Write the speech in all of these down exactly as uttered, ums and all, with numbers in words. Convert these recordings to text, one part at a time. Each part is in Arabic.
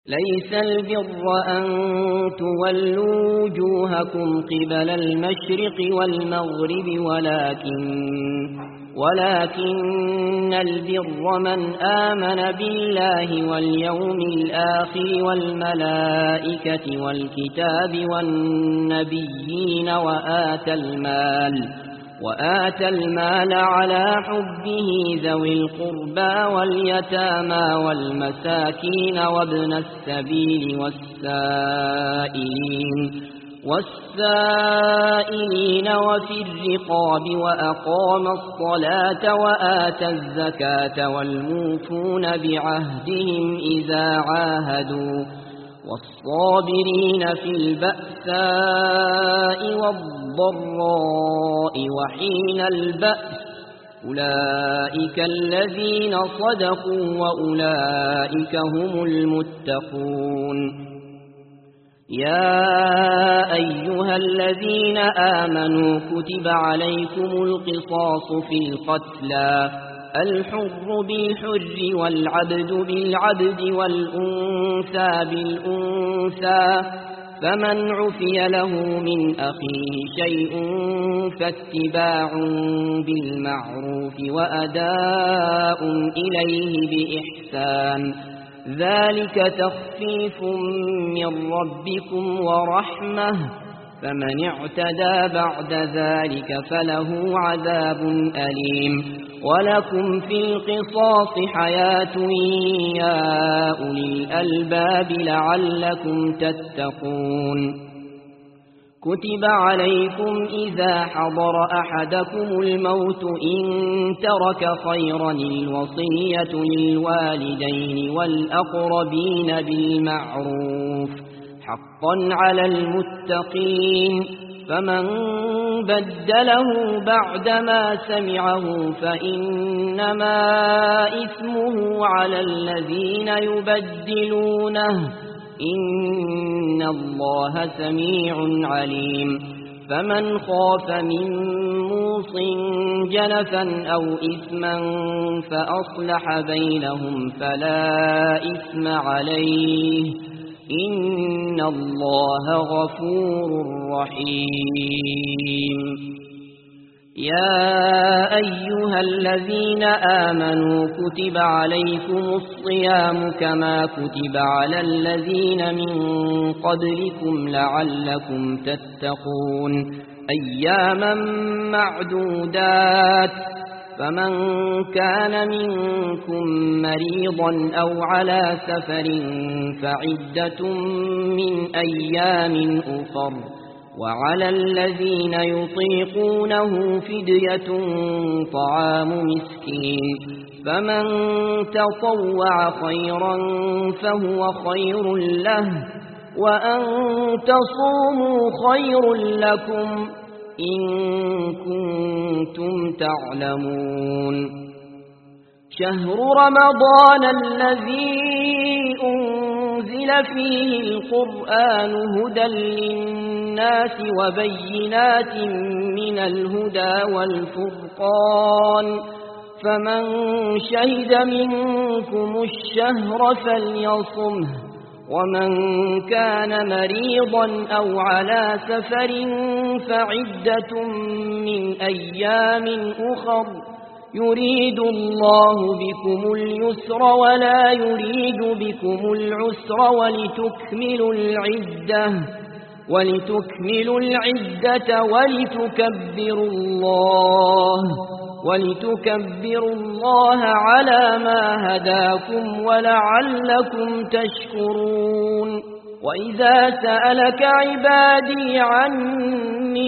ليس البر أن تولوا وجوهكم قبل المشرق والمغرب ولكن ولكن البر من آمن بالله واليوم الآخر والملائكة والكتاب والنبيين وآتى المال وآتى المال على حبه ذوي القربى واليتامى والمساكين وابن السبيل والسائلين والسائلين وفي الرقاب وأقام الصلاة وآتى الزكاة والموفون بعهدهم إذا عاهدوا والصابرين في البأساء والضراء وحين البأس أولئك الذين صدقوا وأولئك هم المتقون. يا أيها الذين آمنوا كتب عليكم القصاص في القتلى الحر بالحر والعبد بالعبد والأنثى بالأنثى فمن عفي له من أخيه شيء فاتباع بالمعروف وأداء إليه بإحسان ذلك تخفيف من ربكم ورحمة فمن اعتدى بعد ذلك فله عذاب أليم ولكم في القصاص حياة يا أولي الألباب لعلكم تتقون. كتب عليكم إذا حضر أحدكم الموت إن ترك خيرا الوصية للوالدين والأقربين بالمعروف حقا على المتقين فمن بدله بعدما سمعه فإنما إثمه على الذين يبدلونه إن الله سميع عليم. فمن خاف من موص جنفا أو إثما فأصلح بينهم فلا إثم عليه إن الله غفور رحيم. يا أيها الذين آمنوا كتب عليكم الصيام كما كتب على الذين من قبلكم لعلكم تتقون أياما معدودات فمن كان منكم مريضا أو على سفر فعدة من أيام أخر وعلى الذين يطيقونه فدية طعام مسكين فمن تطوع خيرا فهو خير له وأن تصوموا خير لكم إن كنتم تعلمون. شهر رمضان الذي أنزل فيه القرآن هدى للناس وبينات من الهدى والفرقان فمن شهد منكم الشهر فليصمه ومن كان مريضا أو على سفر فعدة من أيام أخر يريد الله بكم اليسر ولا يريد بكم العسر ولتكملوا العدة ولتكملوا العدة ولتكبروا الله ولتكبروا الله على ما هداكم ولعلكم تشكرون. وإذا سألك عبادي عني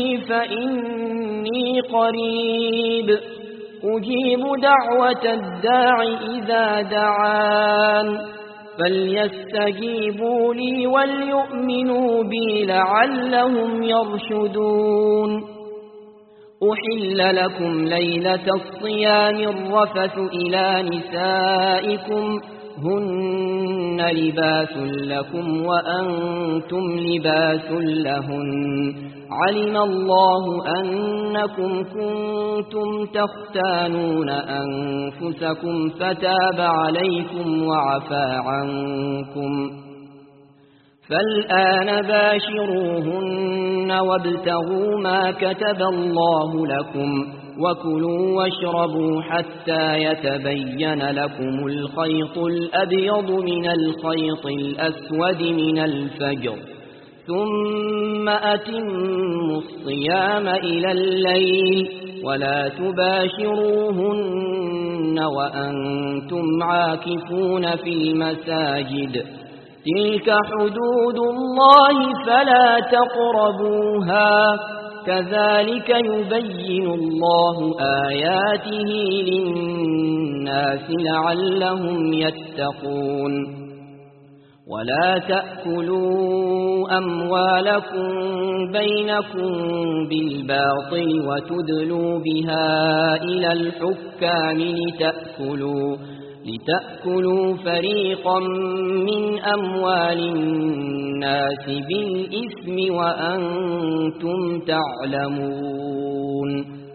فإني قريب أجيب دعوة الداع إذا دعان فليستجيبوا لي وليؤمنوا بي لعلهم يرشدون. أحل لكم ليلة الصيام الرفث إلى نسائكم هن لباس لكم وأنتم لباس لهن علم الله أنكم كنتم تختانون أنفسكم فتاب عليكم وعفى عنكم فالآن باشروهن وابتغوا ما كتب الله لكم وكلوا واشربوا حتى يتبين لكم الخيط الأبيض من الخيط الأسود من الفجر ثم أتموا الصيام إلى الليل ولا تباشروهن وأنتم عاكفون في المساجد تلك حدود الله فلا تقربوها كذلك يبين الله آياته للناس لعلهم يتقون ولا تأكلوا أموالكم بينكم بالباطل وتدلوا بها إلى الحكام لتأكلوا لتأكلوا فريقا من أموال الناس بالإثم وأنتم تعلمون